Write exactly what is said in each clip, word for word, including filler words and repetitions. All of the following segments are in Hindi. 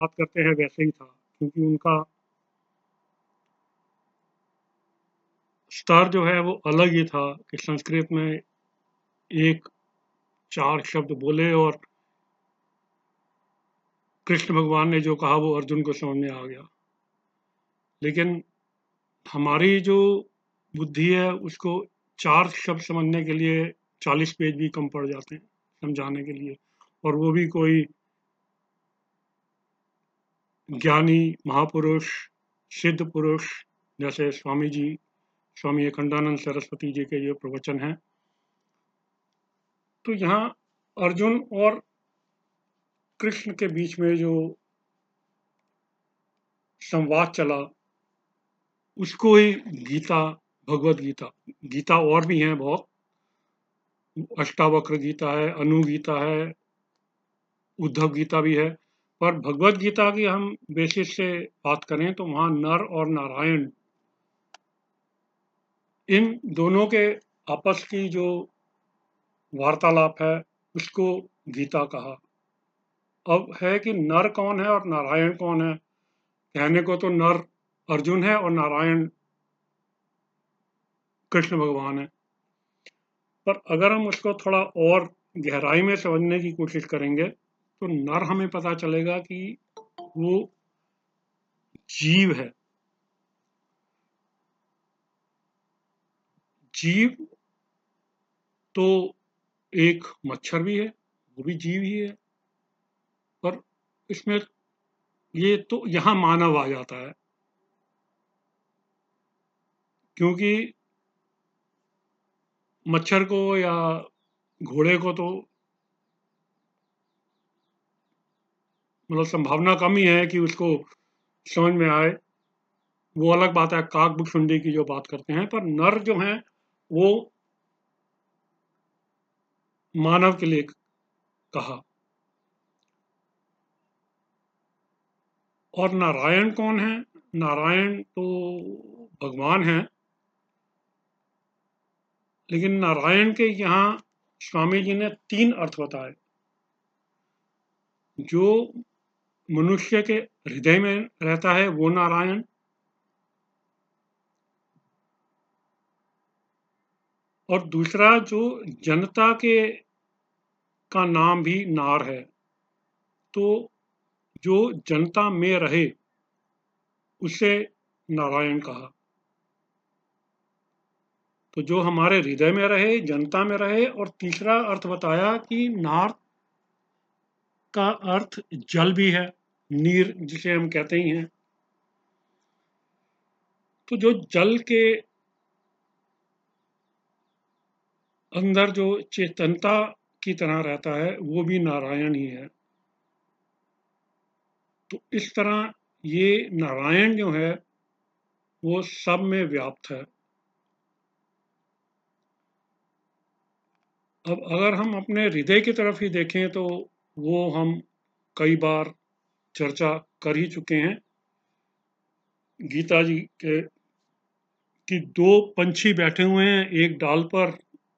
बात करते हैं वैसे ही था, क्योंकि उनका स्तर जो है वो अलग ही था कि संस्कृत में एक चार शब्द बोले और कृष्ण भगवान ने जो कहा वो अर्जुन को समझ में आ गया। लेकिन हमारी जो बुद्धि है उसको चार शब्द समझने के लिए चालीस पेज भी कम पड़ जाते हैं समझाने के लिए, और वो भी कोई ज्ञानी महापुरुष सिद्ध पुरुष जैसे स्वामी जी, स्वामी अखंडानंद सरस्वती जी के जो प्रवचन हैं। तो यहाँ अर्जुन और कृष्ण के बीच में जो संवाद चला उसको ही गीता, भगवत गीता, गीता और भी हैं बहुत, अष्टावक्र गीता है, अनु गीता है, उद्धव गीता भी है, पर भगवत गीता की हम बेसिस से बात करें तो वहाँ नर और नारायण इन दोनों के आपस की जो वार्तालाप है उसको गीता कहा। अब है कि नर कौन है और नारायण कौन है, कहने को तो नर अर्जुन है और नारायण कृष्ण भगवान है, पर अगर हम उसको थोड़ा और गहराई में समझने की कोशिश करेंगे तो नर हमें पता चलेगा कि वो जीव है। जीव तो एक मच्छर भी है, वो भी जीव ही है, पर इसमें ये तो यहाँ मानव आ जाता है, क्योंकि मच्छर को या घोड़े को तो मतलब संभावना कम ही है कि उसको समझ में आए, वो अलग बात है काक भुसुंडी की जो बात करते हैं, पर नर जो है वो मानव के लिए कहा। और नारायण कौन है? नारायण तो भगवान है, लेकिन नारायण के यहाँ स्वामी जी ने तीन अर्थ बताए। जो मनुष्य के हृदय में रहता है वो नारायण, और दूसरा जो जनता के का नाम भी नार है, तो जो जनता में रहे उसे नारायण कहा। तो जो हमारे हृदय में रहे, जनता में रहे, और तीसरा अर्थ बताया कि नार का अर्थ जल भी है, नीर जिसे हम कहते ही हैं। तो जो जल के अंदर जो चेतनता की तरह रहता है वो भी नारायण ही है। तो इस तरह ये नारायण जो है वो सब में व्याप्त है। अब अगर हम अपने हृदय की तरफ ही देखें तो वो हम कई बार चर्चा कर ही चुके हैं। गीता जी के कि दो पंछी बैठे हुए हैं एक डाल पर,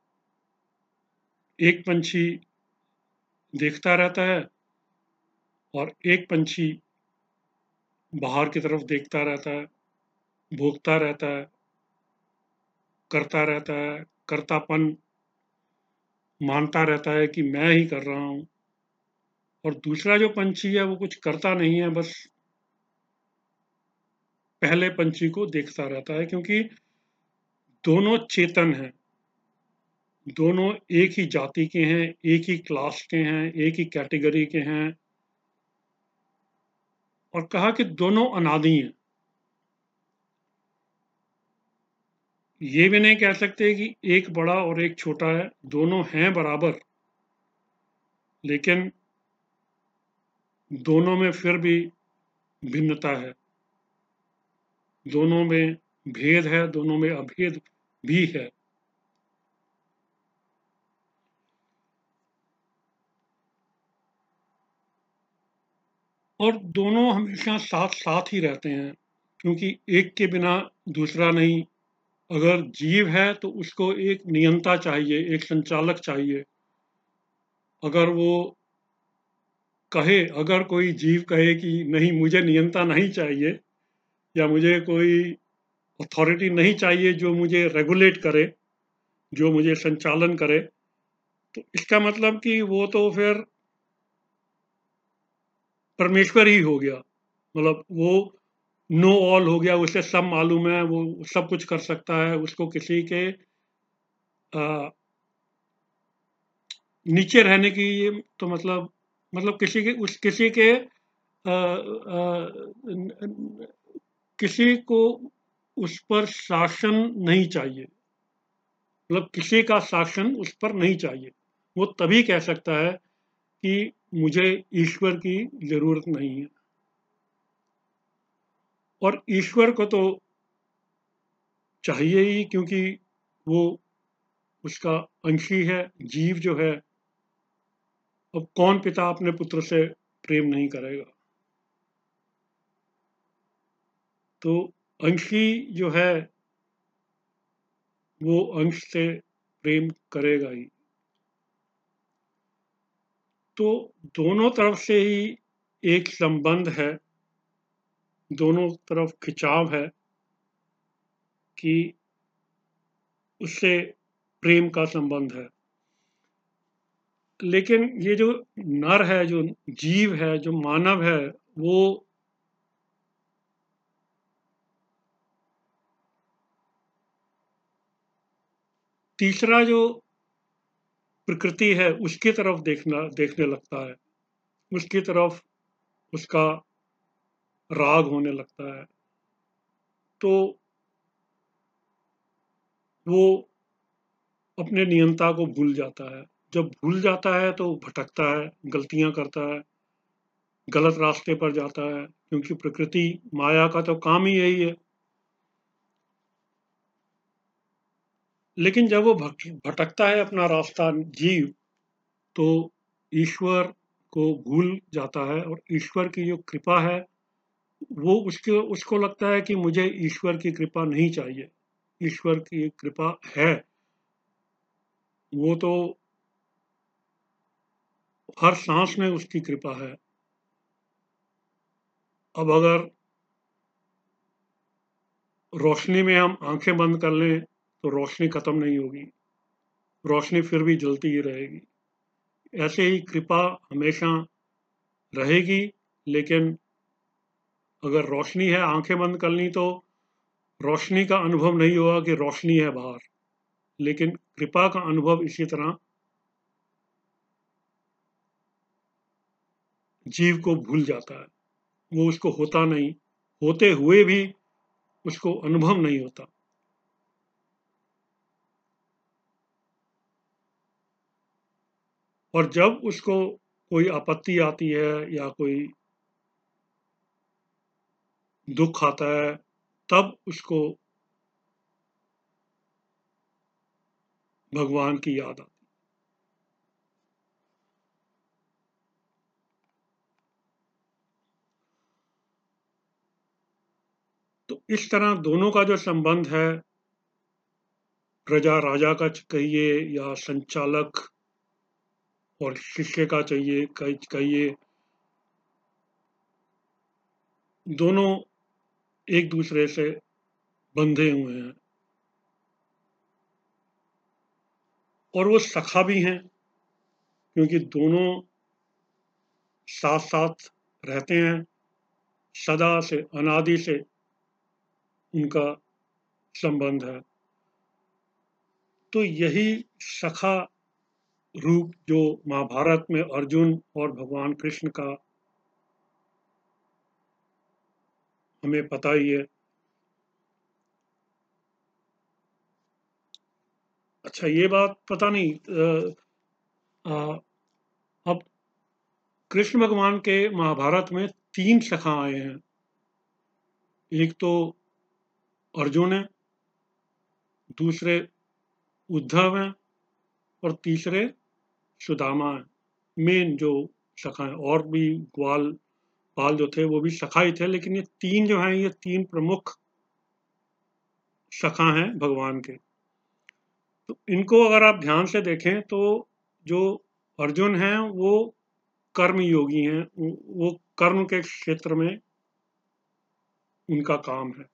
एक पंछी देखता रहता है और एक पंछी बाहर की तरफ देखता रहता है, भोगता रहता है, करता रहता है, कर्तापन मानता रहता है कि मैं ही कर रहा हूं। और दूसरा जो पंछी है वो कुछ करता नहीं है, बस पहले पंछी को देखता रहता है, क्योंकि दोनों चेतन हैं, दोनों एक ही जाति के हैं, एक ही क्लास के हैं, एक ही कैटेगरी के हैं, और कहा कि दोनों अनादि हैं। ये भी नहीं कह सकते कि एक बड़ा और एक छोटा है, दोनों हैं बराबर, लेकिन दोनों में फिर भी भिन्नता है, दोनों में भेद है, दोनों में अभेद भी है। और दोनों हमेशा साथ साथ ही रहते हैं, क्योंकि एक के बिना दूसरा नहीं। अगर जीव है तो उसको एक नियंता चाहिए, एक संचालक चाहिए। अगर वो कहे, अगर कोई जीव कहे कि नहीं मुझे नियंता नहीं चाहिए या मुझे कोई अथॉरिटी नहीं चाहिए जो मुझे रेगुलेट करे, जो मुझे संचालन करे, तो इसका मतलब कि वो तो फिर परमेश्वर ही हो गया। मतलब वो नो ऑल हो गया, उसे सब मालूम है, वो सब कुछ कर सकता है, उसको किसी के आ, नीचे रहने की ये तो मतलब मतलब किसी के उस किसी के आ, आ, किसी को उस पर शासन नहीं चाहिए, मतलब किसी का शासन उस पर नहीं चाहिए। वो तभी कह सकता है कि मुझे ईश्वर की जरूरत नहीं है। और ईश्वर को तो चाहिए ही, क्योंकि वो उसका अंशी है, जीव जो है। अब कौन पिता अपने पुत्र से प्रेम नहीं करेगा? तो अंशी जो है वो अंश से प्रेम करेगा ही। तो दोनों तरफ से ही एक संबंध है, दोनों तरफ खिंचाव है कि उससे प्रेम का संबंध है। लेकिन ये जो नर है, जो जीव है, जो मानव है, वो तीसरा जो प्रकृति है उसकी तरफ देखना देखने लगता है, उसकी तरफ उसका राग होने लगता है। तो वो अपने नियंता को भूल जाता है। जब भूल जाता है तो भटकता है, गलतियां करता है, गलत रास्ते पर जाता है, क्योंकि प्रकृति माया का तो काम ही यही है। लेकिन जब वो भटकता है अपना रास्ता जीव, तो ईश्वर को भूल जाता है, और ईश्वर की जो कृपा है वो उसके उसको लगता है कि मुझे ईश्वर की कृपा नहीं चाहिए। ईश्वर की कृपा है, वो तो हर सांस में उसकी कृपा है। अब अगर रोशनी में हम आंखें बंद कर लें तो रोशनी खत्म नहीं होगी, रोशनी फिर भी जलती ही रहेगी। ऐसे ही कृपा हमेशा रहेगी। लेकिन अगर रोशनी है, आंखें बंद कर ली, तो रोशनी का अनुभव नहीं होगा कि रोशनी है बाहर, लेकिन कृपा का अनुभव इसी तरह जीव को भूल जाता है। वो उसको होता नहीं, होते हुए भी उसको अनुभव नहीं होता। और जब उसको कोई आपत्ति आती है या कोई दुख आता है, तब उसको भगवान की याद आती है। तो इस तरह दोनों का जो संबंध है, प्रजा राजा का कहिए या संचालक और शिष्य का चाहिए कहिए, दोनों एक दूसरे से बंधे हुए हैं। और वो सखा भी हैं, क्योंकि दोनों साथ साथ रहते हैं, सदा से अनादि से उनका संबंध है। तो यही सखा रूप जो महाभारत में अर्जुन और भगवान कृष्ण का हमें पता ही है। अच्छा, ये बात पता नहीं, आ, आ, अब कृष्ण भगवान के महाभारत में तीन सखा आए हैं। एक तो अर्जुन है, दूसरे उद्धव हैं, और तीसरे सुदामा हैं। मेन जो सखा हैं, और भी ग्वाल पाल जो थे वो भी सखा ही थे, लेकिन ये तीन जो हैं, ये तीन प्रमुख सखा हैं भगवान के। तो इनको अगर आप ध्यान से देखें तो जो अर्जुन हैं वो कर्म योगी हैं, वो कर्म के क्षेत्र में उनका काम है।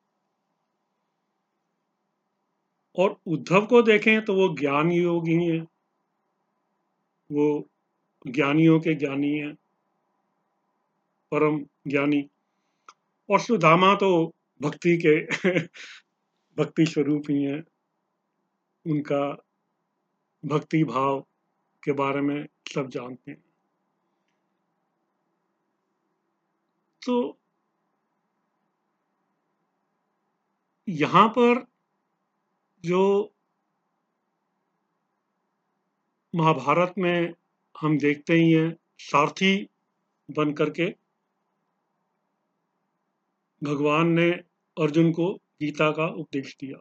और उद्धव को देखें तो वो ज्ञान योगी हैं, वो ज्ञानियों के ज्ञानी हैं, परम ज्ञानी। और सुदामा तो भक्ति के भक्ति स्वरूप ही हैं, उनका भक्ति भाव के बारे में सब जानते हैं। तो यहाँ पर जो महाभारत में हम देखते ही हैं, सारथी बन करके भगवान ने अर्जुन को गीता का उपदेश दिया।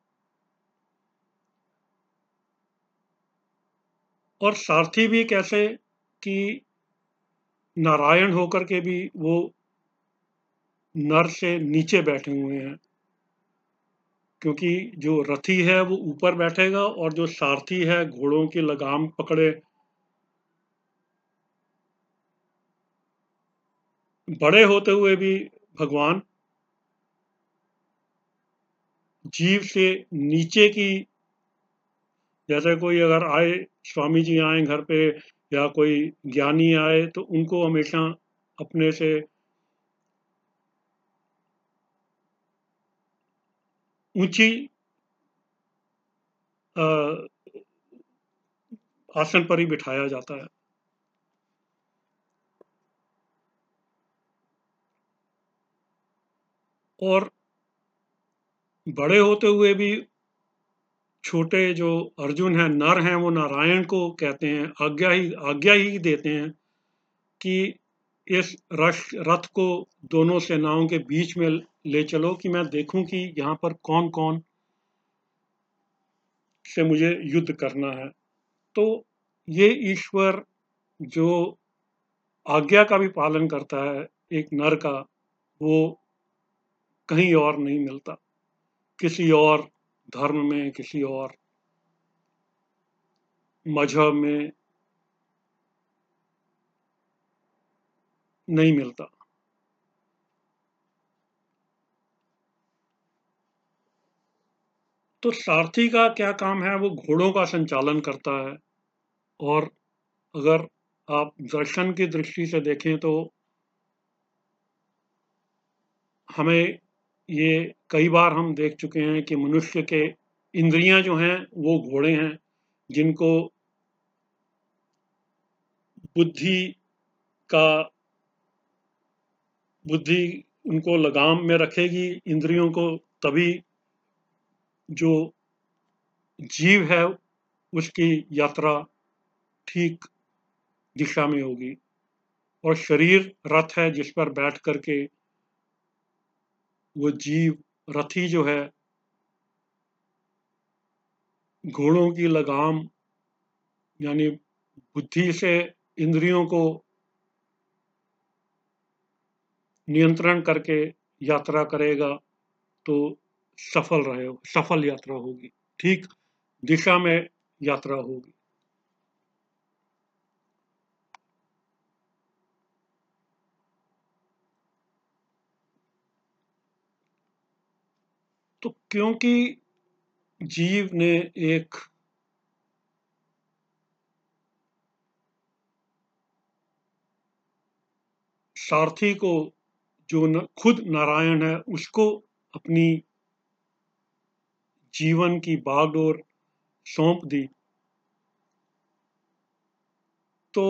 और सारथी भी कैसे कि नारायण होकर के भी वो नर से नीचे बैठे हुए हैं, क्योंकि जो रथी है वो ऊपर बैठेगा और जो सारथी है घोड़ों की लगाम पकड़े, बड़े होते हुए भी भगवान जीव से नीचे की, जैसे कोई अगर आए, स्वामी जी आए घर पे या कोई ज्ञानी आए, तो उनको हमेशा अपने से ऊंची आसन पर ही बिठाया जाता है। और बड़े होते हुए भी छोटे जो अर्जुन हैं, नर हैं, वो नारायण को कहते हैं, आज्ञा ही आज्ञा ही देते हैं कि इस रथ रथ को दोनों सेनाओं के बीच में ले चलो कि मैं देखूं कि यहाँ पर कौन कौन से मुझे युद्ध करना है। तो ये ईश्वर जो आज्ञा का भी पालन करता है एक नर का, वो कहीं और नहीं मिलता, किसी और धर्म में, किसी और मजहब में नहीं मिलता। तो सारथी का क्या काम है? वो घोड़ों का संचालन करता है। और अगर आप दर्शन की दृष्टि से देखें तो हमें ये कई बार हम देख चुके हैं कि मनुष्य के इंद्रियां जो हैं वो घोड़े हैं, जिनको बुद्धि का बुद्धि उनको लगाम में रखेगी इंद्रियों को, तभी जो जीव है उसकी यात्रा ठीक दिशा में होगी। और शरीर रथ है जिस पर बैठ करके वो जीव रथी जो है घोड़ों की लगाम यानी बुद्धि से इंद्रियों को नियंत्रण करके यात्रा करेगा, तो सफल रहे सफल यात्रा होगी, ठीक दिशा में यात्रा होगी। तो क्योंकि जीव ने एक सारथी को, जो न, खुद नारायण है, उसको अपनी जीवन की बागडोर सौंप दी, तो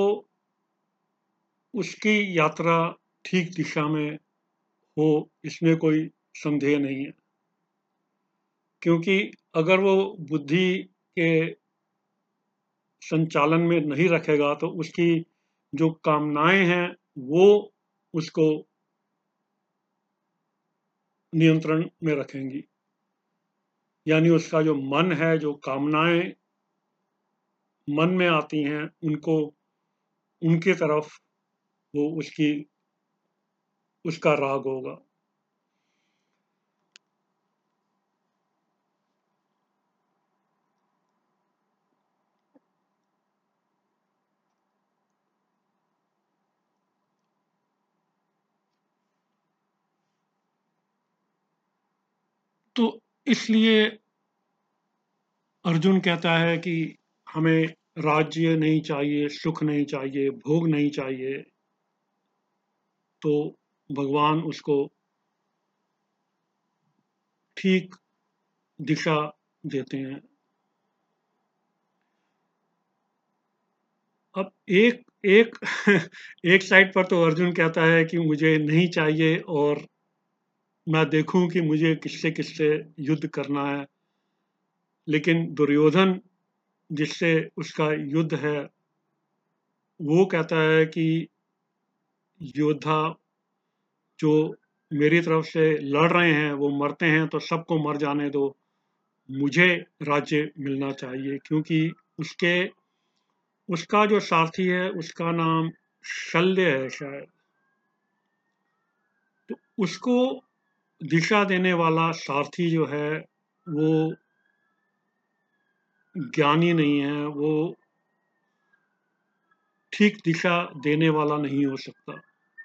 उसकी यात्रा ठीक दिशा में हो, इसमें कोई संदेह नहीं है। क्योंकि अगर वो बुद्धि के संचालन में नहीं रखेगा तो उसकी जो कामनाएं हैं वो उसको नियंत्रण में रखेंगी। यानी उसका जो मन है, जो कामनाएं मन में आती हैं, उनको उनकी तरफ वो उसकी उसका राग होगा। इसलिए अर्जुन कहता है कि हमें राज्य नहीं चाहिए, सुख नहीं चाहिए, भोग नहीं चाहिए, तो भगवान उसको ठीक दिशा देते हैं। अब एक एक एक साइड पर तो अर्जुन कहता है कि मुझे नहीं चाहिए और मैं देखूं कि मुझे किससे किससे युद्ध करना है, लेकिन दुर्योधन जिससे उसका युद्ध है वो कहता है कि योद्धा जो मेरी तरफ से लड़ रहे हैं वो मरते हैं तो सबको मर जाने दो, मुझे राज्य मिलना चाहिए, क्योंकि उसके उसका जो सारथी है उसका नाम शल्य है शायद, तो उसको दिशा देने वाला सारथी जो है वो ज्ञानी नहीं है, वो ठीक दिशा देने वाला नहीं हो सकता।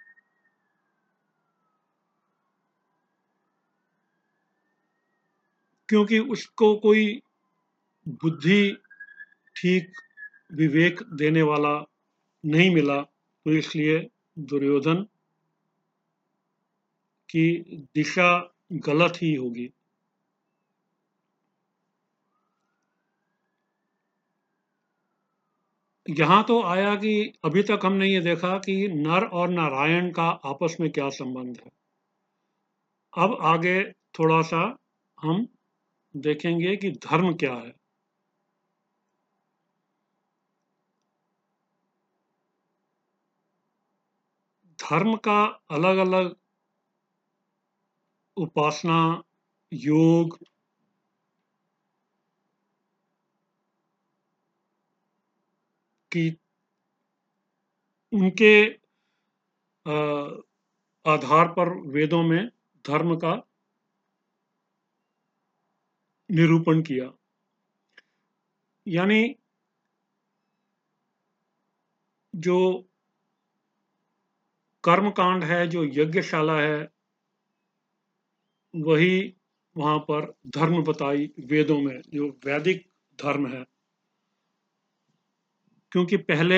क्योंकि उसको कोई बुद्धि ठीक विवेक देने वाला नहीं मिला, तो इसलिए दुर्योधन की दिशा गलत ही होगी। यहाँ तो आया कि अभी तक हमने ये देखा कि नर और नारायण का आपस में क्या संबंध है। अब आगे थोड़ा सा हम देखेंगे कि धर्म क्या है। धर्म का अलग अलग उपासना, योग, की उनके आधार पर वेदों में धर्म का निरूपण किया। यानी जो कर्मकांड है, जो यज्ञशाला है, वही वहां पर धर्म बताई वेदों में, जो वैदिक धर्म है। क्योंकि पहले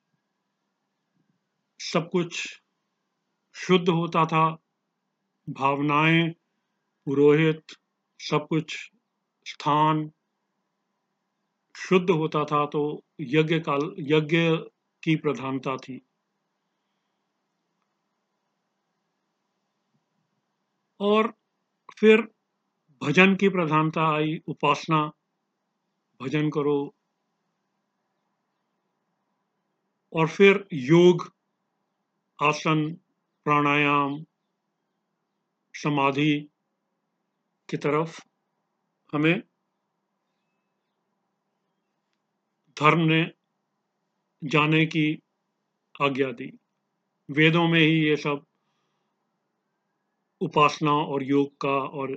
सब कुछ शुद्ध होता था, भावनाएं, पुरोहित, सब कुछ स्थान शुद्ध होता था, तो यज्ञ काल यज्ञ की प्रधानता थी। और फिर भजन की प्रधानता आई, उपासना, भजन करो। और फिर योग, आसन, प्राणायाम, समाधि की तरफ हमें धर्म ने जाने की आज्ञा दी। वेदों में ही ये सब उपासना और योग का और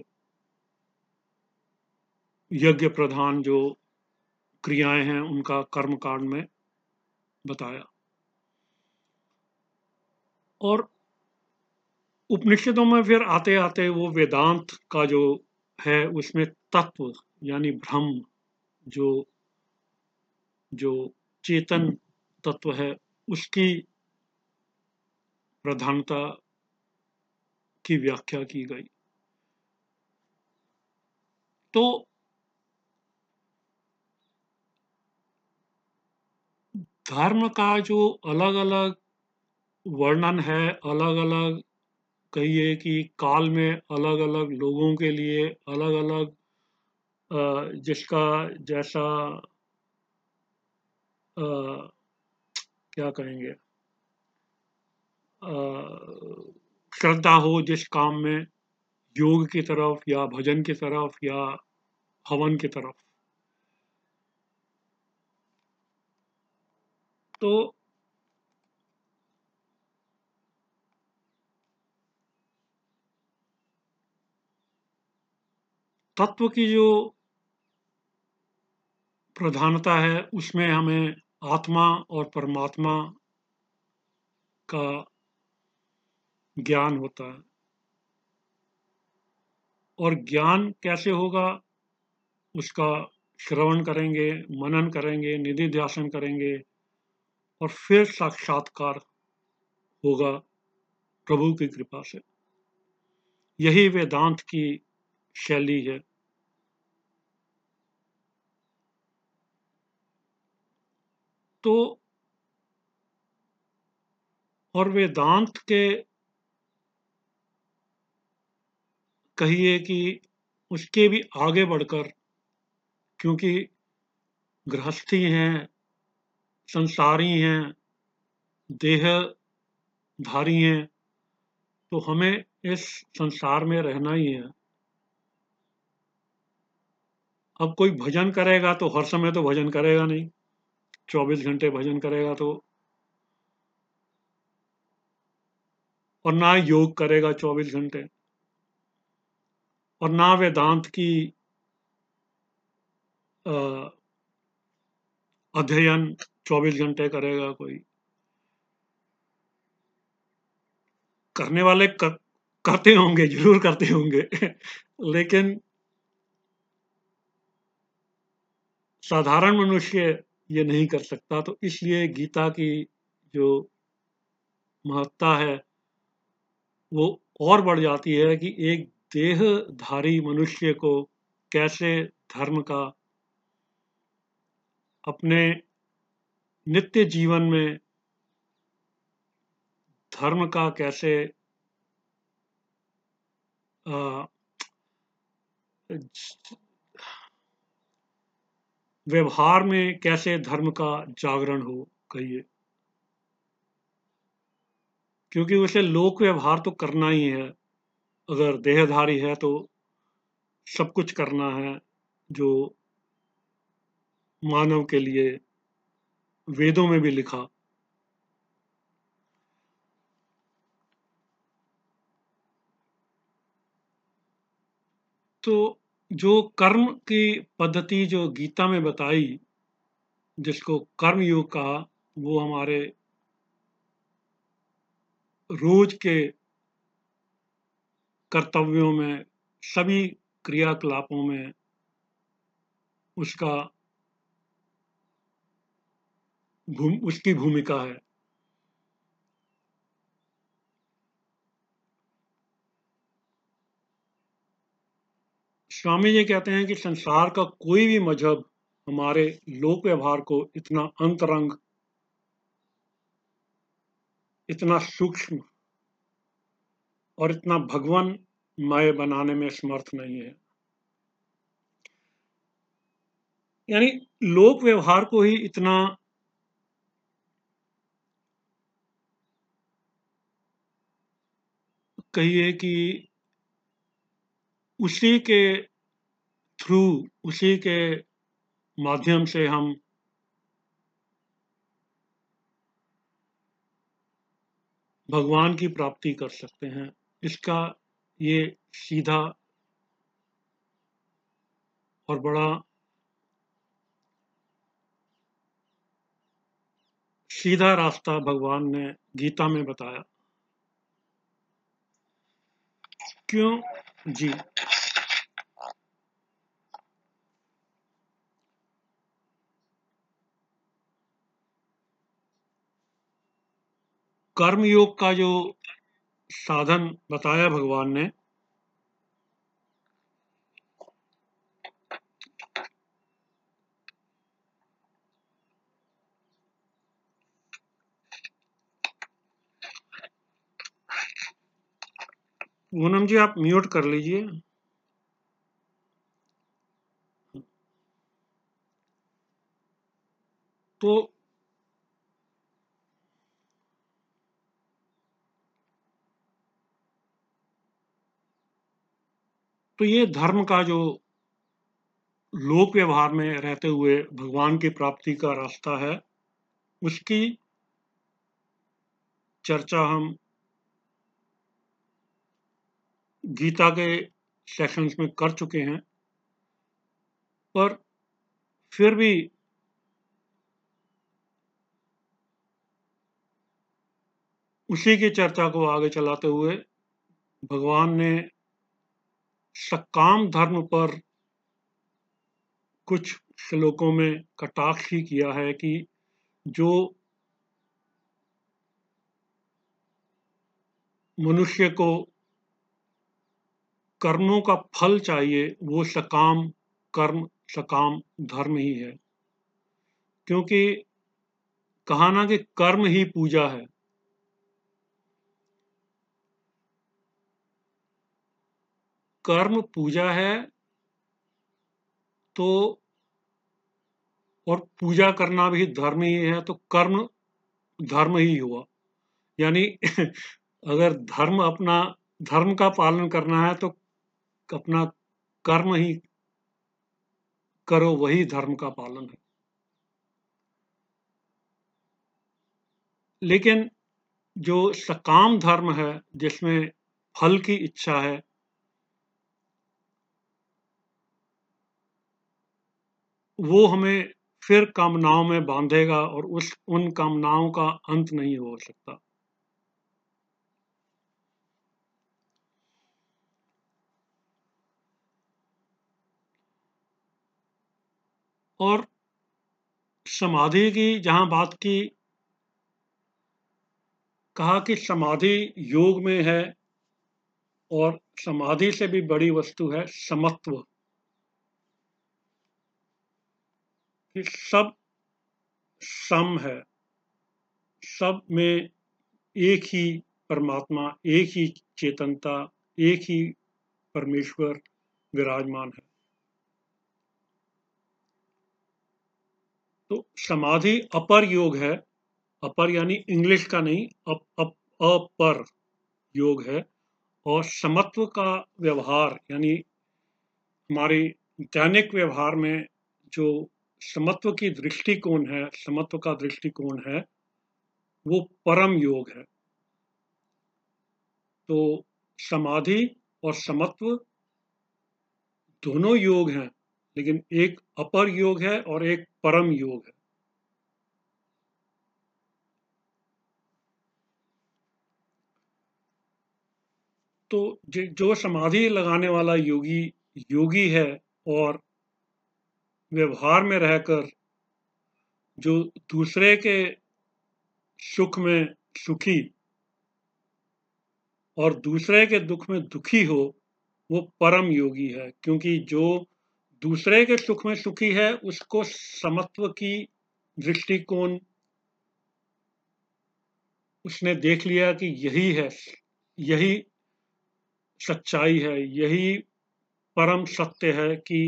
यज्ञ प्रधान जो क्रियाएं हैं उनका कर्मकांड में बताया। और उपनिषदों में फिर आते आते वो वेदांत का जो है उसमें तत्व यानी ब्रह्म, जो जो चेतन तत्व है, उसकी प्रधानता की व्याख्या की गई। तो धर्म का जो अलग अलग वर्णन है, अलग अलग कहिए कि काल में अलग अलग लोगों के लिए अलग अलग, जिसका जैसा आ, क्या कहेंगे, श्रद्धा हो जिस काम में, योग की तरफ या भजन की तरफ या हवन की तरफ, तो तत्व की जो प्रधानता है उसमें हमें आत्मा और परमात्मा का ज्ञान होता है। और ज्ञान कैसे होगा, उसका श्रवण करेंगे, मनन करेंगे, निधि ध्यासन करेंगे और फिर साक्षात्कार होगा प्रभु की कृपा से। यही वेदांत की शैली है। तो और वेदांत के कहिए कि उसके भी आगे बढ़कर, क्योंकि गृहस्थी हैं, संसारी हैं, देहधारी हैं, तो हमें इस संसार में रहना ही है। अब कोई भजन करेगा तो हर समय तो भजन करेगा नहीं, चौबीस घंटे भजन करेगा तो, और ना योग करेगा चौबीस घंटे, और ना वेदांत की अ, अध्ययन चौबीस घंटे करेगा कोई। करने वाले कर, करते होंगे, जरूर करते होंगे लेकिन साधारण मनुष्य ये नहीं कर सकता। तो इसलिए गीता की जो महत्ता है वो और बढ़ जाती है कि एक देहधारी मनुष्य को कैसे धर्म का अपने नित्य जीवन में धर्म का कैसे आ, व्यवहार में कैसे धर्म का जागरण हो, कहिए। क्योंकि उसे लोक व्यवहार तो करना ही है। अगर देहधारी है तो सब कुछ करना है जो मानव के लिए वेदों में भी लिखा। तो जो कर्म की पद्धति जो गीता में बताई, जिसको कर्म योग कहा, वो हमारे रोज के कर्तव्यों में, सभी क्रियाकलापों में उसका भूम, उसकी भूमिका है। स्वामी जी कहते हैं कि संसार का कोई भी मजहब हमारे लोक व्यवहार को इतना अंतरंग, इतना सूक्ष्म और इतना भगवानमय बनाने में समर्थ नहीं है। यानी लोक व्यवहार को ही इतना कहिए कि उसी के थ्रू, उसी के माध्यम से हम भगवान की प्राप्ति कर सकते हैं। इसका ये सीधा और बड़ा सीधा रास्ता भगवान ने गीता में बताया। क्यों जी? कर्म योग का जो साधन बताया भगवान ने, पूनम जी आप म्यूट कर लीजिए। तो तो ये धर्म का जो लोक व्यवहार में रहते हुए भगवान की प्राप्ति का रास्ता है, उसकी चर्चा हम गीता के सेशंस में कर चुके हैं, पर फिर भी उसी की चर्चा को आगे चलाते हुए भगवान ने सकाम धर्म पर कुछ श्लोकों में कटाक्ष ही किया है कि जो मनुष्य को कर्मों का फल चाहिए वो सकाम कर्म, सकाम धर्म ही है। क्योंकि कहा ना कि कर्म ही पूजा है। कर्म पूजा है तो और पूजा करना भी धर्म ही है, तो कर्म धर्म ही हुआ। यानी अगर धर्म अपना धर्म का पालन करना है तो अपना कर्म ही करो, वही धर्म का पालन है। लेकिन जो सकाम धर्म है जिसमें फल की इच्छा है, वो हमें फिर कामनाओं में बांधेगा और उस उन कामनाओं का अंत नहीं हो सकता। और समाधि की जहां बात की, कहा कि समाधि योग में है और समाधि से भी बड़ी वस्तु है समत्व, कि सब सम है, सब में एक ही परमात्मा, एक ही चेतनता, एक ही परमेश्वर विराजमान है। तो समाधि अपर योग है, अपर यानी इंग्लिश का नहीं, अप, अप, अपर योग है। और समत्व का व्यवहार यानी हमारे दैनिक व्यवहार में जो समत्व की दृष्टिकोण है, समत्व का दृष्टिकोण है, वो परम योग है। तो समाधि और समत्व दोनों योग हैं, लेकिन एक अपर योग है और एक परम योग है। तो जो समाधि लगाने वाला योगी योगी है और व्यवहार में रहकर जो दूसरे के सुख में सुखी और दूसरे के दुख में दुखी हो, वो परम योगी है। क्योंकि जो दूसरे के सुख में सुखी है उसको समत्व की दृष्टिकोण उसने देख लिया कि यही है, यही सच्चाई है, यही परम सत्य है कि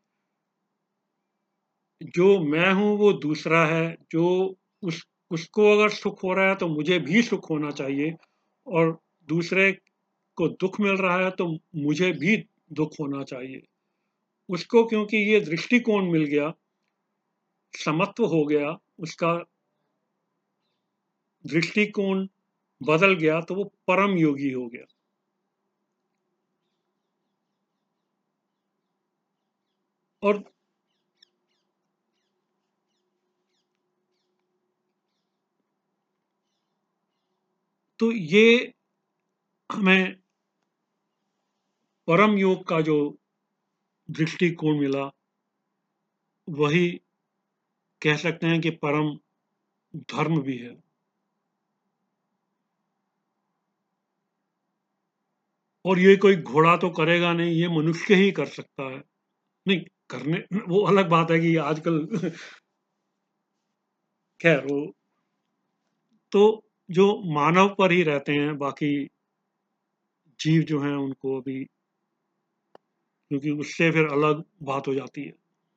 जो मैं हूं वो दूसरा है, जो उस उसको अगर सुख हो रहा है तो मुझे भी सुख होना चाहिए, और दूसरे को दुख मिल रहा है तो मुझे भी दुख होना चाहिए। उसको क्योंकि ये दृष्टिकोण मिल गया, समत्व हो गया, उसका दृष्टिकोण बदल गया, तो वो परम योगी हो गया। और तो ये हमें परम योग का जो दृष्टिकोण मिला, वही कह सकते हैं कि परम धर्म भी है। और ये कोई घोड़ा तो करेगा नहीं, ये मनुष्य ही कर सकता है। नहीं करने, वो अलग बात है कि आजकल खैर वो तो जो मानव पर ही रहते हैं, बाकी जीव जो हैं उनको अभी, क्योंकि उससे फिर अलग बात हो जाती है।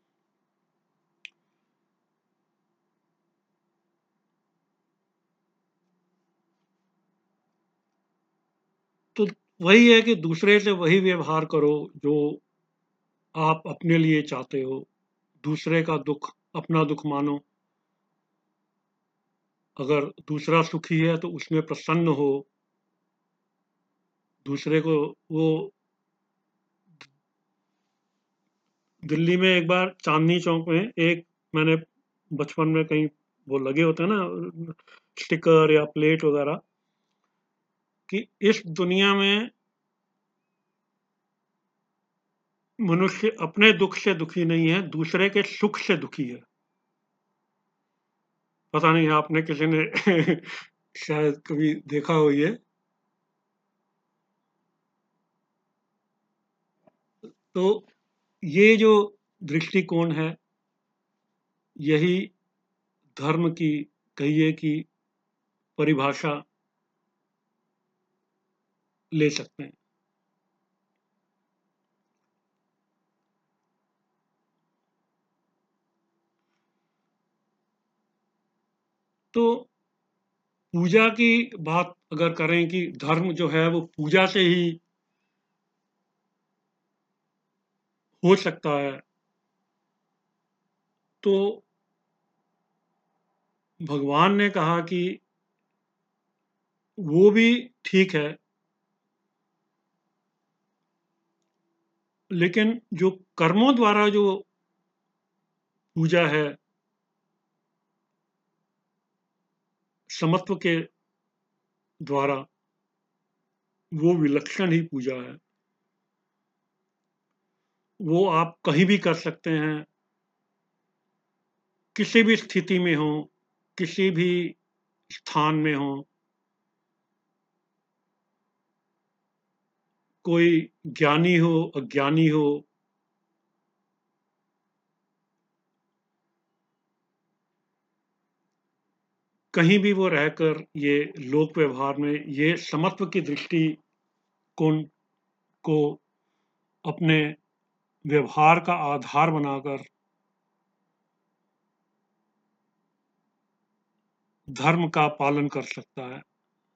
तो वही है कि दूसरे से वही व्यवहार करो जो आप अपने लिए चाहते हो। दूसरे का दुख अपना दुख मानो। अगर दूसरा सुखी है तो उसमें प्रसन्न हो। दूसरे को वो दिल्ली में एक बार चांदनी चौक में एक, मैंने बचपन में कहीं वो लगे होते हैं ना स्टिकर या प्लेट वगैरह, कि इस दुनिया में मनुष्य अपने दुख से दुखी नहीं है, दूसरे के सुख से दुखी है। पता नहीं आपने किसी ने शायद कभी देखा हो ये। तो ये जो दृष्टिकोण है, यही धर्म की कहिए कि परिभाषा ले सकते हैं। तो पूजा की बात अगर करें कि धर्म जो है वो पूजा से ही हो सकता है, तो भगवान ने कहा कि वो भी ठीक है, लेकिन जो कर्मों द्वारा जो पूजा है, समत्व के द्वारा, वो विलक्षण ही पूजा है। वो आप कहीं भी कर सकते हैं, किसी भी स्थिति में हो, किसी भी स्थान में हो, कोई ज्ञानी हो, अज्ञानी हो, कहीं भी वो रहकर ये लोक व्यवहार में ये समत्व की दृष्टिकोण को अपने व्यवहार का आधार बनाकर धर्म का पालन कर सकता है।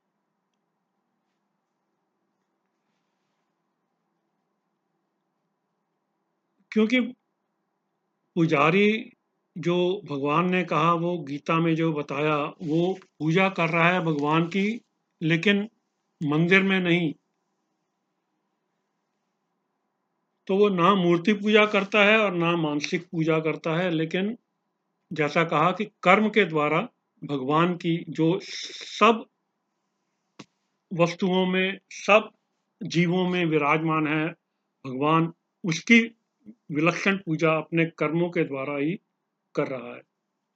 क्योंकि पुजारी जो भगवान ने कहा, वो गीता में जो बताया, वो पूजा कर रहा है भगवान की, लेकिन मंदिर में नहीं। तो वो ना मूर्ति पूजा करता है और ना मानसिक पूजा करता है, लेकिन जैसा कहा कि कर्म के द्वारा भगवान की जो सब वस्तुओं में, सब जीवों में विराजमान है भगवान, उसकी विलक्षण पूजा अपने कर्मों के द्वारा ही कर रहा है।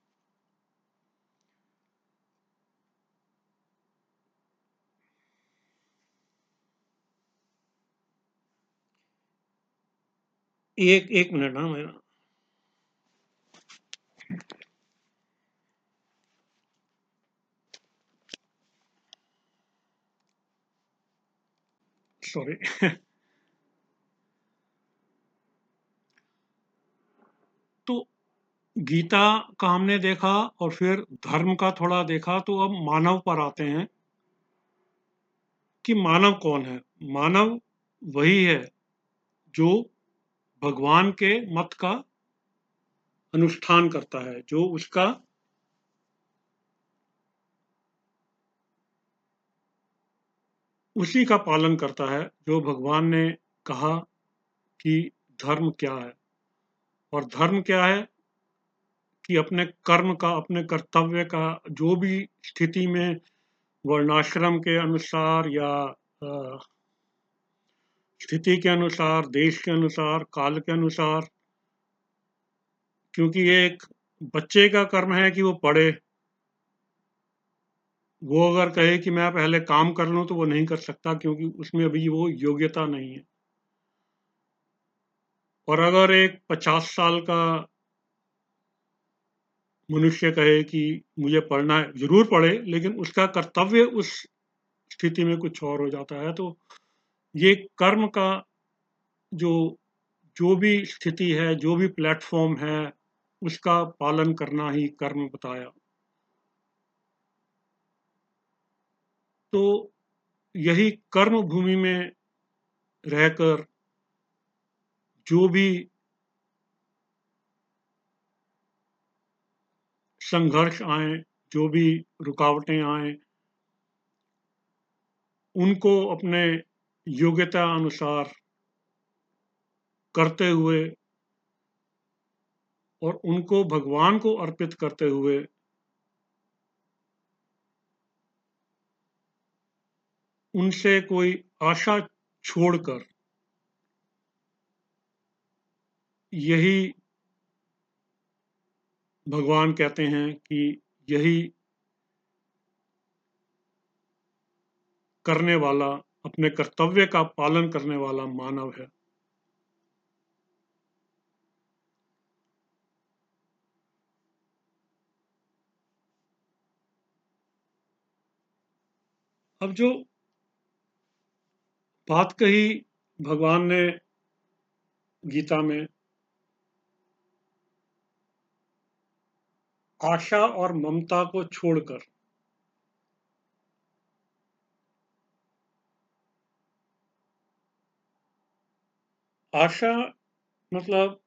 एक एक मिनट ना मेरा, सॉरी। तो गीता का हमने देखा और फिर धर्म का थोड़ा देखा, तो अब मानव पर आते हैं कि मानव कौन है। मानव वही है जो भगवान के मत का अनुष्ठान करता है, जो उसका उसी का पालन करता है, जो भगवान ने कहा कि धर्म क्या है। और धर्म क्या है कि अपने कर्म का, अपने कर्तव्य का, जो भी स्थिति में वर्णाश्रम के अनुसार या स्थिति के अनुसार, देश के अनुसार, काल के अनुसार, क्योंकि ये एक बच्चे का कर्म है कि वो पढ़े। वो अगर कहे कि मैं पहले काम कर लूं तो वो नहीं कर सकता, क्योंकि उसमें अभी वो योग्यता नहीं है। और अगर एक पचास साल का मनुष्य कहे कि मुझे पढ़ना है, जरूर पढ़े, लेकिन उसका कर्तव्य उस स्थिति में कुछ और हो जाता है। तो ये कर्म का जो जो भी स्थिति है, जो भी प्लेटफॉर्म है, उसका पालन करना ही कर्म बताया। तो यही कर्म भूमि में रहकर जो भी संघर्ष आए, जो भी रुकावटें आए, उनको अपने योग्यता अनुसार करते हुए और उनको भगवान को अर्पित करते हुए उनसे कोई आशा छोड़कर यही भगवान कहते हैं कि यही करने वाला, अपने कर्तव्य का पालन करने वाला मानव है। अब जो बात कही भगवान ने गीता में, आशा और ममता को छोड़कर, आशा मतलब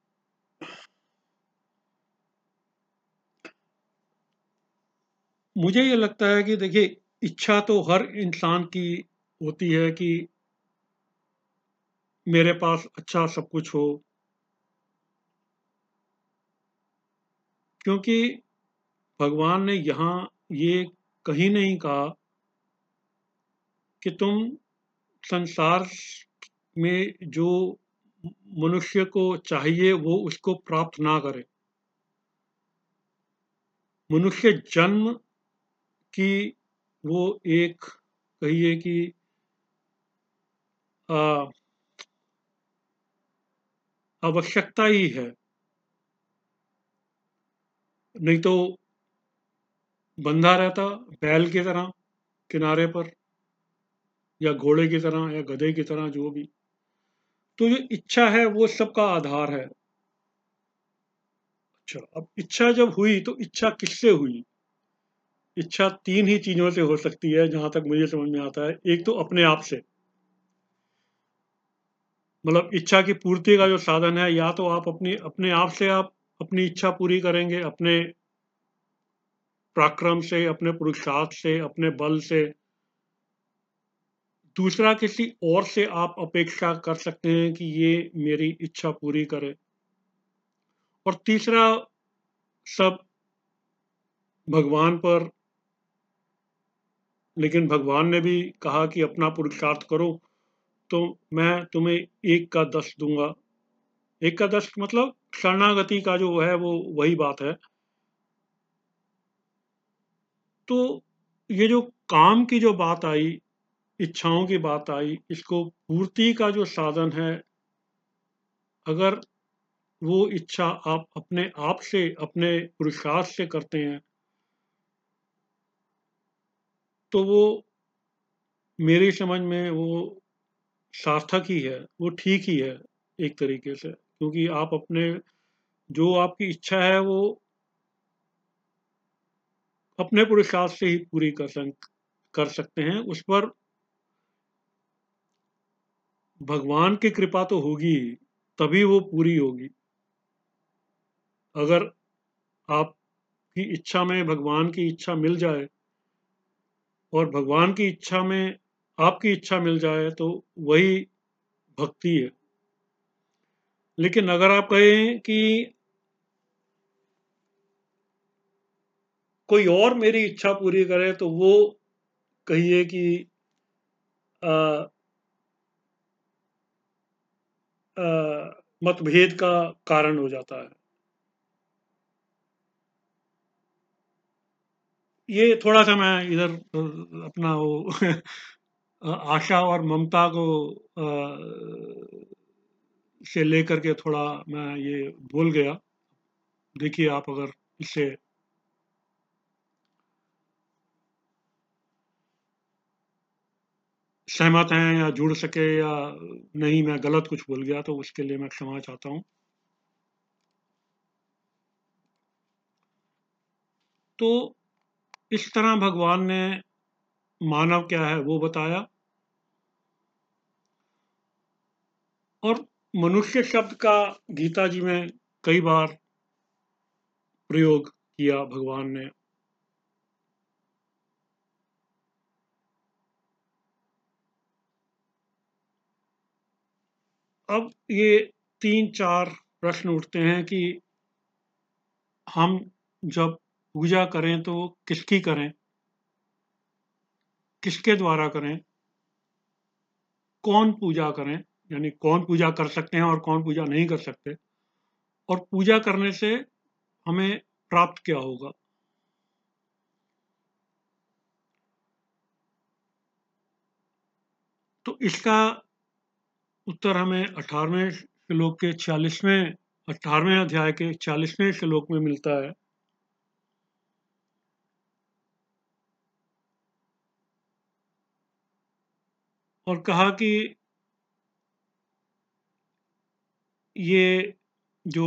मुझे ये लगता है कि देखिए, इच्छा तो हर इंसान की होती है कि मेरे पास अच्छा सब कुछ हो, क्योंकि भगवान ने यहाँ ये कहीं नहीं कहा कि तुम संसार में जो मनुष्य को चाहिए वो उसको प्राप्त ना करे। मनुष्य जन्म की वो एक, कहिए कि आ, आवश्यकता ही है, नहीं तो बंधा रहता बैल की तरह किनारे पर, या घोड़े की तरह, या गधे की तरह, जो भी। तो जो इच्छा है वो सबका आधार है। अच्छा, अब इच्छा जब हुई तो इच्छा किससे हुई? इच्छा तीन ही चीजों से हो सकती है जहां तक मुझे समझ में आता है। एक तो अपने आप से, मतलब इच्छा की पूर्ति का जो साधन है, या तो आप अपनी अपने आप से आप अपनी इच्छा पूरी करेंगे, अपने पराक्रम से, अपने पुरुषार्थ से, अपने बल से। दूसरा, किसी और से आप अपेक्षा कर सकते हैं कि ये मेरी इच्छा पूरी करे। और तीसरा, सब भगवान पर। लेकिन भगवान ने भी कहा कि अपना पुरुषार्थ करो तो मैं तुम्हें एक का दस दूंगा। एक का दस मतलब शरणागति का जो है वो वही बात है। तो ये जो काम की जो बात आई, इच्छाओं की बात आई, इसको पूर्ति का जो साधन है, अगर वो इच्छा आप अपने आप से, अपने पुरुषार्थ से करते हैं, तो वो मेरी समझ में वो सार्थक ही है, वो ठीक ही है एक तरीके से। क्योंकि आप अपने, जो आपकी इच्छा है वो अपने पुरुषार्थ से ही पूरी कर सक कर सकते हैं। उस पर भगवान की कृपा तो होगी ही, तभी वो पूरी होगी। अगर आपकी इच्छा में भगवान की इच्छा मिल जाए, और भगवान की इच्छा में आपकी इच्छा मिल जाए, तो वही भक्ति है। लेकिन अगर आप कहें कि कोई और मेरी इच्छा पूरी करे, तो वो कहिए कि आ, आ, मतभेद का कारण हो जाता है। ये थोड़ा सा मैं इधर अ, अपना वो अ, आशा और ममता को अ, से लेकर के थोड़ा मैं ये बोल गया। देखिए, आप अगर इससे सहमत हैं या जुड़ सके, या नहीं मैं गलत कुछ बोल गया तो उसके लिए मैं क्षमा चाहता हूँ। तो इस तरह भगवान ने मानव क्या है वो बताया। और मनुष्य शब्द का गीता जी में कई बार प्रयोग किया भगवान ने। अब ये तीन चार प्रश्न उठते हैं कि हम जब पूजा करें तो किसकी करें, किसके द्वारा करें, कौन पूजा करें, यानी कौन पूजा कर सकते हैं और कौन पूजा नहीं कर सकते। और पूजा करने से हमें प्राप्त क्या होगा। तो इसका उत्तर हमें अठारहवें श्लोक के छियालीसवें अठारहवें अध्याय के चालीसवें श्लोक में मिलता है। और कहा कि ये जो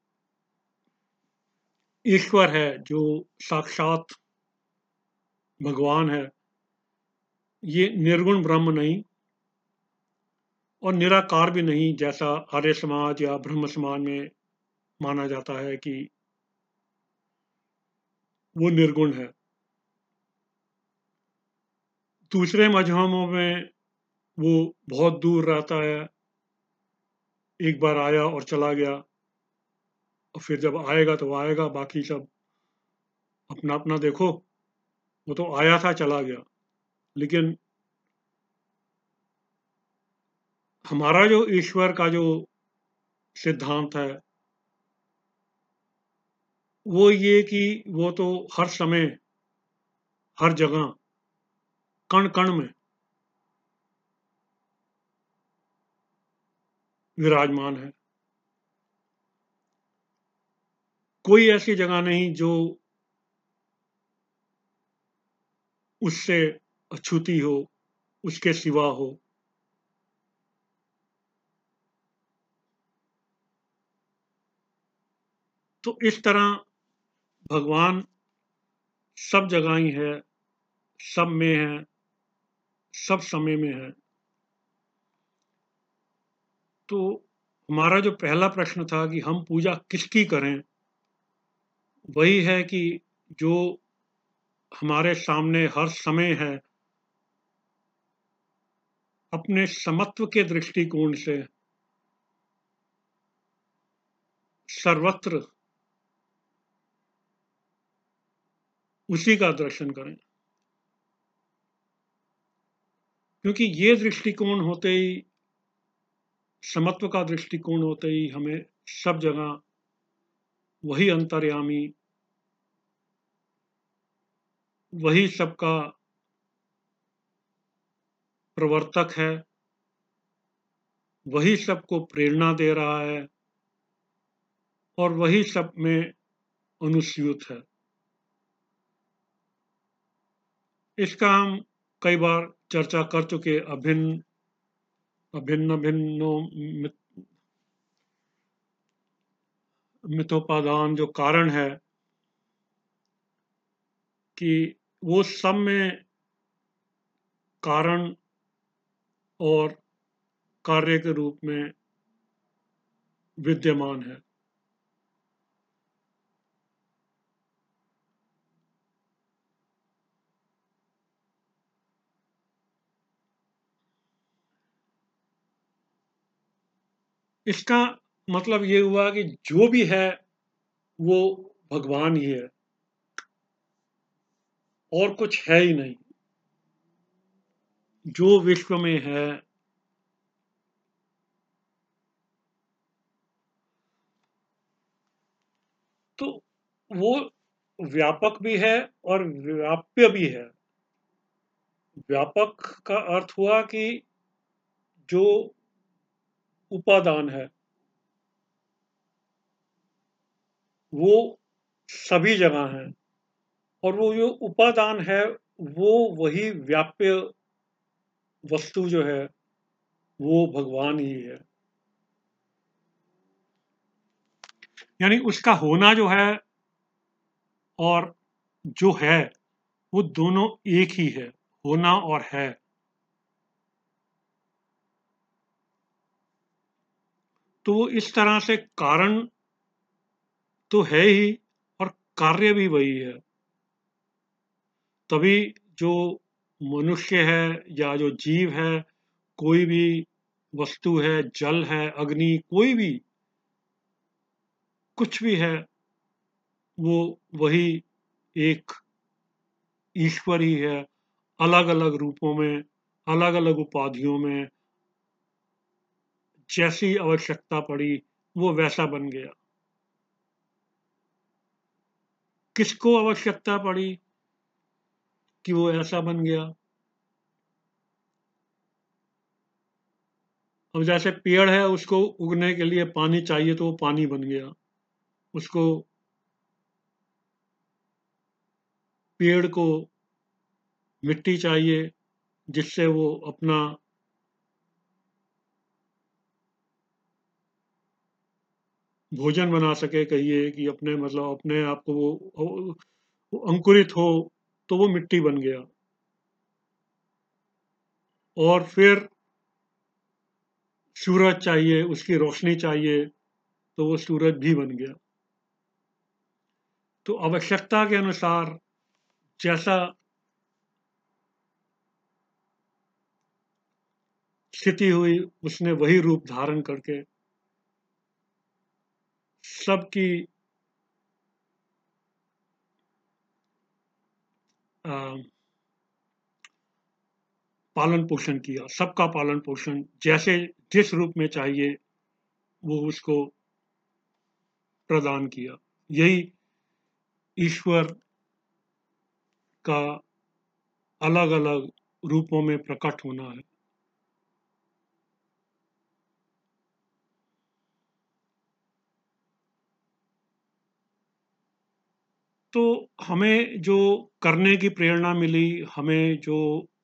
ईश्वर है, जो साक्षात भगवान है, ये निर्गुण ब्रह्म नहीं और निराकार भी नहीं, जैसा आर्य समाज या ब्रह्म समाज में माना जाता है कि वो निर्गुण है। दूसरे मजहबों में वो बहुत दूर रहता है, एक बार आया और चला गया, और फिर जब आएगा तो आएगा, बाकी सब अपना अपना देखो, वो तो आया था चला गया। लेकिन हमारा जो ईश्वर का जो सिद्धांत है वो ये कि वो तो हर समय, हर जगह, कण कण में विराजमान है। कोई ऐसी जगह नहीं जो उससे अछूती हो, उसके सिवा हो। तो इस तरह भगवान सब जगह ही है, सब में है, सब समय में है। तो हमारा जो पहला प्रश्न था कि हम पूजा किसकी करें, वही है कि जो हमारे सामने हर समय है, अपने समत्व के दृष्टिकोण से सर्वत्र उसी का दर्शन करें। क्योंकि ये दृष्टिकोण होते ही, समत्व का दृष्टिकोण होते ही, हमें सब जगह वही अंतर्यामी, वही सबका प्रवर्तक है, वही सबको प्रेरणा दे रहा है और वही सब में अनुस्यूत है। इसका हम कई बार चर्चा कर चुके। अभिन्न अभिन्न भिन्नो मिथोपादान जो कारण है कि वो सब में कारण और कार्य के रूप में विद्यमान है। इसका मतलब ये हुआ कि जो भी है वो भगवान ही है और कुछ है ही नहीं। जो विश्व में है तो वो व्यापक भी है और व्याप्य भी है। व्यापक का अर्थ हुआ कि जो उपादान है वो सभी जगह है, और वो जो उपादान है वो वही व्याप्य वस्तु जो है वो भगवान ही है। यानी उसका होना जो है और जो है वो दोनों एक ही है, होना और है। तो वो इस तरह से कारण तो है ही और कार्य भी वही है। तभी जो मनुष्य है या जो जीव है, कोई भी वस्तु है, जल है, अग्नि, कोई भी कुछ भी है, वो वही एक ईश्वर ही है, अलग अलग रूपों में, अलग अलग उपाधियों में, जैसी आवश्यकता पड़ी वो वैसा बन गया। किसको आवश्यकता पड़ी कि वो ऐसा बन गया? अब जैसे पेड़ है, उसको उगने के लिए पानी चाहिए तो वो पानी बन गया। उसको पेड़ को मिट्टी चाहिए जिससे वो अपना भोजन बना सके, कहिए कि अपने मतलब अपने आप को वो, वो अंकुरित हो, तो वो मिट्टी बन गया। और फिर सूरज चाहिए, उसकी रोशनी चाहिए, तो वो सूरज भी बन गया। तो आवश्यकता के अनुसार जैसा स्थिति हुई, उसने वही रूप धारण करके सबकी अ, पालन पोषण किया, सबका पालन पोषण जैसे जिस रूप में चाहिए वो उसको प्रदान किया। यही ईश्वर का अलग अलग रूपों में प्रकट होना है। तो हमें जो करने की प्रेरणा मिली, हमें जो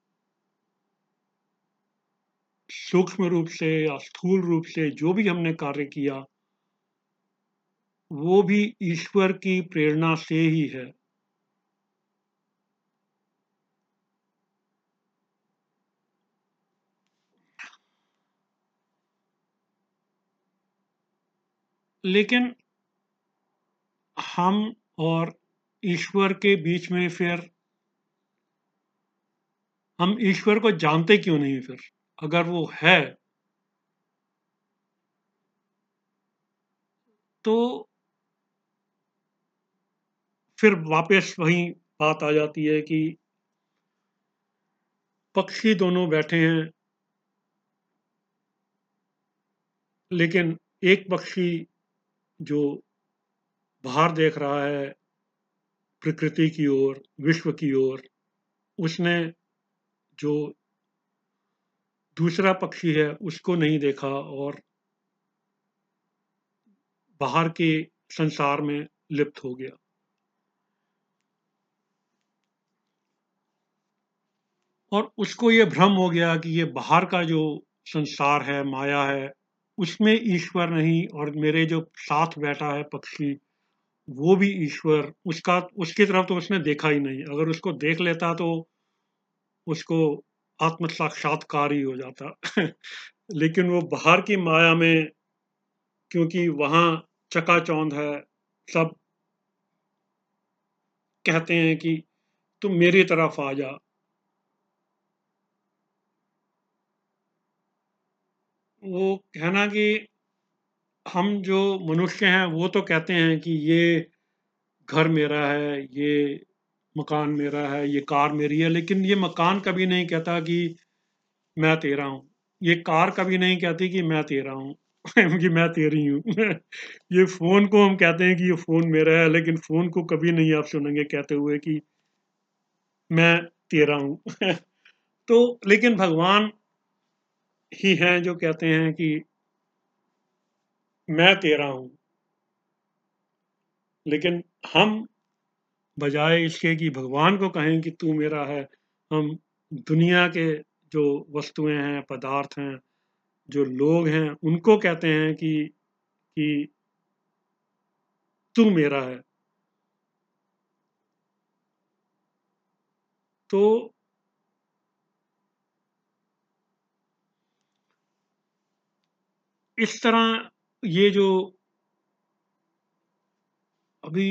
सूक्ष्म रूप से या स्थूल रूप से जो भी हमने कार्य किया, वो भी ईश्वर की प्रेरणा से ही है। लेकिन हम और ईश्वर के बीच में फिर हम ईश्वर को जानते क्यों नहीं फिर? अगर वो है, तो फिर वापस वही बात आ जाती है कि पक्षी दोनों बैठे हैं, लेकिन एक पक्षी जो बाहर देख रहा है प्रकृति की ओर, विश्व की ओर, उसने जो दूसरा पक्षी है उसको नहीं देखा और बाहर के संसार में लिप्त हो गया। और उसको ये भ्रम हो गया कि ये बाहर का जो संसार है, माया है, उसमें ईश्वर नहीं, और मेरे जो साथ बैठा है पक्षी, वो भी ईश्वर, उसका उसकी तरफ तो उसने देखा ही नहीं। अगर उसको देख लेता तो उसको आत्म साक्षात्कार ही हो जाता। लेकिन वो बाहर की माया में, क्योंकि वहाँ चकाचौंध है, सब कहते हैं कि तुम मेरी तरफ आ जा। वो कहना कि हम जो मनुष्य हैं वो तो कहते हैं कि ये घर मेरा है, ये मकान मेरा है, ये कार मेरी है, लेकिन ये मकान कभी नहीं कहता कि मैं तेरा हूँ। ये कार कभी नहीं कहती कि मैं तेरा हूँ। कि मैं तेरी हूँ। ये फ़ोन को हम कहते हैं कि ये फ़ोन मेरा है, लेकिन फ़ोन को कभी नहीं आप सुनेंगे कहते हुए कि मैं तेरा हूँ। तो लेकिन भगवान ही हैं जो कहते हैं कि मैं तेरा हूँ। लेकिन हम बजाय इसके कि भगवान को कहें कि तू मेरा है, हम दुनिया के जो वस्तुएं हैं, पदार्थ हैं, जो लोग हैं, उनको कहते हैं कि कि तू मेरा है। तो इस तरह ये जो अभी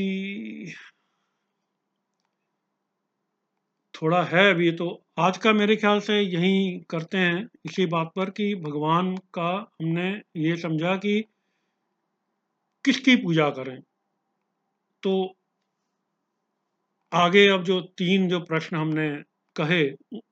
थोड़ा है, अभी तो आज का मेरे ख्याल से यही करते हैं इसी बात पर कि भगवान का हमने ये समझा कि किसकी पूजा करें। तो आगे अब जो तीन जो प्रश्न हमने कहे,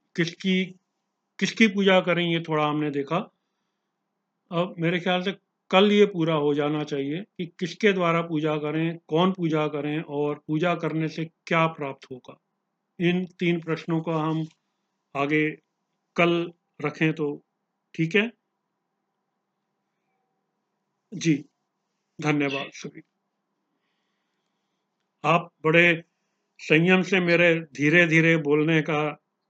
किसकी किसकी पूजा करें, ये थोड़ा हमने देखा। अब मेरे ख्याल से कल ये पूरा हो जाना चाहिए कि किसके द्वारा पूजा करें, कौन पूजा करें और पूजा करने से क्या प्राप्त होगा। इन तीन प्रश्नों को हम आगे कल रखें तो ठीक है। जी, धन्यवाद जी सभी। आप बड़े संयम से मेरे धीरे धीरे बोलने का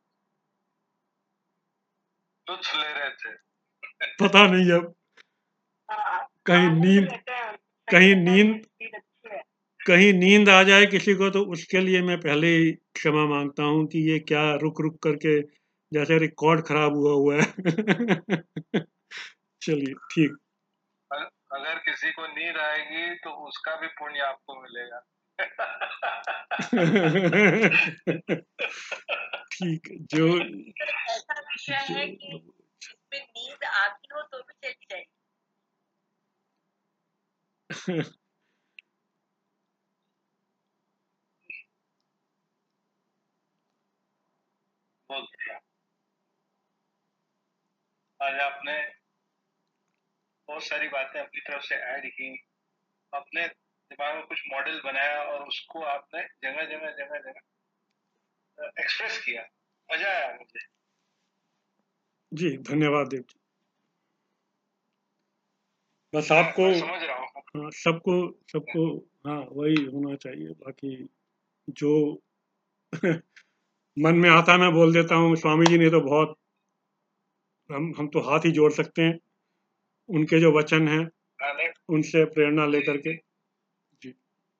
कुछ ले रहे थे। पता नहीं, अब कहीं नींद कहीं नींद कहीं नींद आ जाए किसी को तो उसके लिए मैं पहले ही क्षमा मांगता हूँ कि ये क्या रुक रुक करके जैसे रिकॉर्ड खराब हुआ हुआ है। चलिए ठीक। अ- अगर किसी को नींद आएगी तो उसका भी पुण्य आपको मिलेगा। ठीक है, जो ऐसा विषय जो है कि जिसमें नींद आती हो तो भी चली जाएगी। बहुत बढ़िया। आज आपने बहुत सारी बातें अपनी तरफ से ऐड की, अपने दिमाग में कुछ मॉडल बनाया और उसको आपने जगह जगह जगह जगह एक्सप्रेस किया। मजा आया मुझे। जी धन्यवाद देव जी। बस मैं आपको, मैं समझ रहा हूँ। हाँ सबको सबको, हाँ वही होना चाहिए। बाकी जो मन में आता है मैं बोल देता हूँ। स्वामी जी ने तो बहुत, हम हम तो हाथ ही जोड़ सकते हैं उनके जो वचन हैं मैंने उनसे प्रेरणा जी लेकर के। जी जी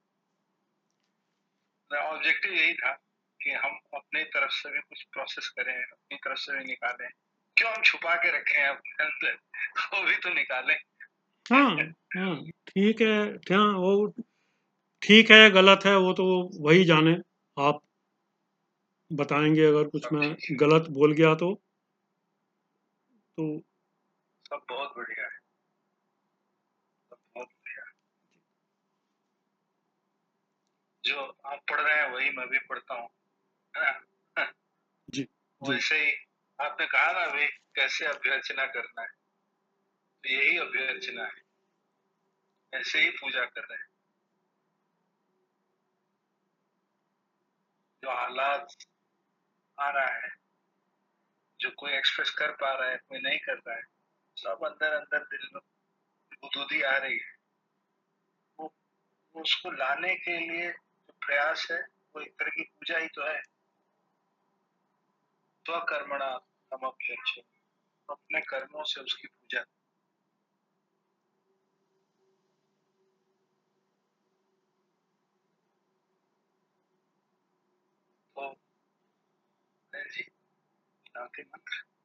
ऑब्जेक्टिव यही था कि हम अपनी तरफ से भी कुछ प्रोसेस करें, अपनी तरफ से भी निकालें। क्यों हम छुपा के रखें अपने अंदर, वो भी तो निकालें। हाँ हाँ ठीक है। हाँ वो ठीक है गलत है वो तो वही जाने। आप बताएंगे अगर कुछ सब मैं ठीक है, गलत बोल गया तो तो सब बहुत बढ़िया है, सब बहुत बढ़िया है। जो आप पढ़ रहे हैं वही मैं भी पढ़ता हूँ, है ना। जी जी वैसे ही आपने कहा ना अभी कैसे अभ्यर्चना करना है, तो यही अभ्यर्चना है, ऐसे ही पूजा कर रहे हैं। जो हालात आ रहा है, जो कोई एक्सप्रेस कर पा रहा है, कोई नहीं कर रहा है, सब अंदर अंदर दिल में गुदगुदी आ रही है। वो, वो उसको लाने के लिए जो प्रयास है वो एक तरह की पूजा ही तो है। स्वकर्मणा समभ्यर्च्य, अपने कर्मों से उसकी पूजा। तो जी शांति मंत्र।